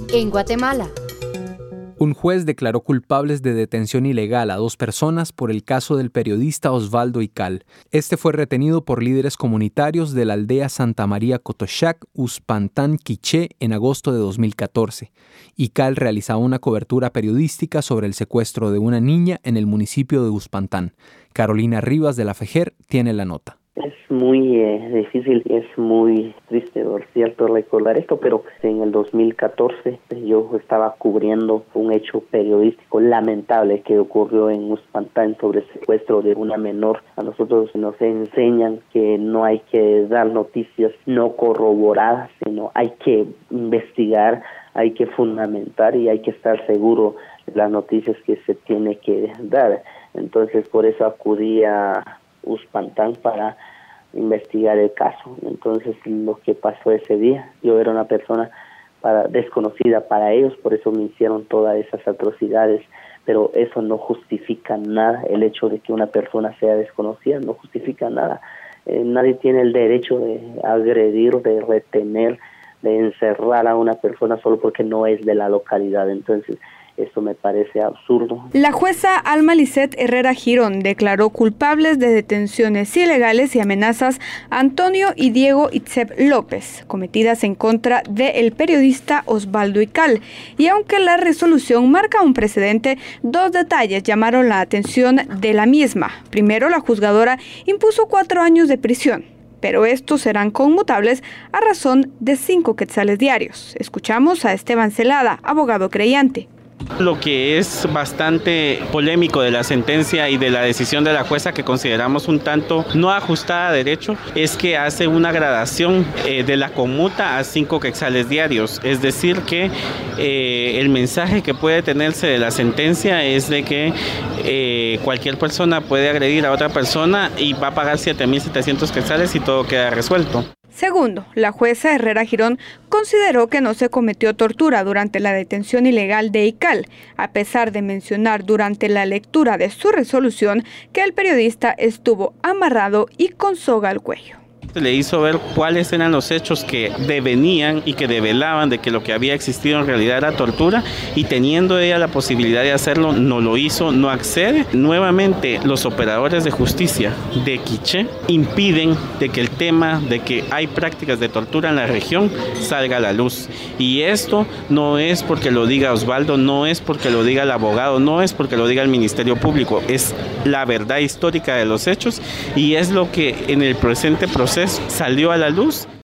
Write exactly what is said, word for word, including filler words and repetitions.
En Guatemala, un juez declaró culpables de detención ilegal a dos personas por el caso del periodista Osvaldo Ical. Este fue retenido por líderes comunitarios de la aldea Santa María Cotochac, Uspantán, Quiché, en agosto de dos mil catorce. Ical realizaba una cobertura periodística sobre el secuestro de una niña en el municipio de Uspantán. Carolina Rivas de la FEJER tiene la nota. Es muy eh, difícil, es muy triste, por cierto, recordar esto, pero en el dos mil catorce yo estaba cubriendo un hecho periodístico lamentable que ocurrió en Uspantán sobre el secuestro de una menor. A nosotros nos enseñan que no hay que dar noticias no corroboradas, sino hay que investigar, hay que fundamentar y hay que estar seguro de las noticias que se tiene que dar. Entonces, por eso acudí a Uspantán para investigar el caso. Entonces, lo que pasó ese día, yo era una persona para, desconocida para ellos, por eso me hicieron todas esas atrocidades, pero eso no justifica nada. El hecho de que una persona sea desconocida no justifica nada. Eh, nadie tiene el derecho de agredir, de retener, de encerrar a una persona solo porque no es de la localidad. Entonces, esto me parece absurdo. La jueza Alma Lisset Herrera Girón declaró culpables de detenciones ilegales y amenazas a Antonio y Diego Itzep López, cometidas en contra del periodista Osvaldo Ical. Y aunque la resolución marca un precedente, dos detalles llamaron la atención de la misma. Primero, la juzgadora impuso cuatro años de prisión, pero estos serán conmutables a razón de cinco quetzales diarios. Escuchamos a Esteban Celada, abogado creyente. Lo que es bastante polémico de la sentencia y de la decisión de la jueza, que consideramos un tanto no ajustada a derecho, es que hace una gradación eh, de la conmuta a cinco quetzales diarios. Es decir, que eh, el mensaje que puede tenerse de la sentencia es de que eh, cualquier persona puede agredir a otra persona y va a pagar siete mil setecientos quetzales y todo queda resuelto. Segundo, la jueza Herrera Girón consideró que no se cometió tortura durante la detención ilegal de Ical, a pesar de mencionar durante la lectura de su resolución que el periodista estuvo amarrado y con soga al cuello. Le hizo ver cuáles eran los hechos que devenían y que develaban de que lo que había existido en realidad era tortura, y teniendo ella la posibilidad de hacerlo, no lo hizo, no accede. Nuevamente, los operadores de justicia de Quiché impiden de que el tema de que hay prácticas de tortura en la región salga a la luz. Y esto no es porque lo diga Osvaldo, no es porque lo diga el abogado, no es porque lo diga el Ministerio Público, es la verdad histórica de los hechos y es lo que en el presente proceso salió a la luz.